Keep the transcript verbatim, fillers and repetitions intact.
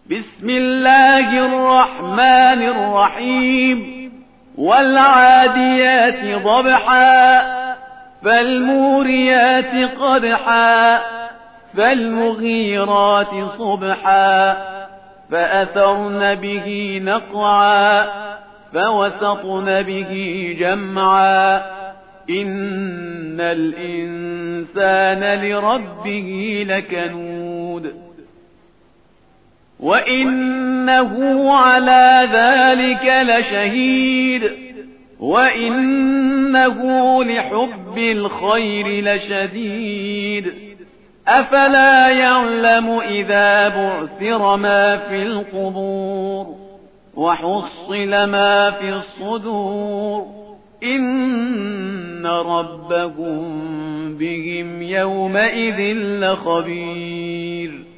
بسم الله الرحمن الرحيم والعاديات ضبحا فالموريات قدحا فالمغيرات صبحا فأثرن به نقعا فوسطن به جمعا إن الإنسان لربه لكنود وإنه على ذلك لشهيد وإنه لحب الخير لشديد أفلا يعلم إذا بعثر ما في القبور وحصل ما في الصدور إن ربهم بهم يومئذ لخبير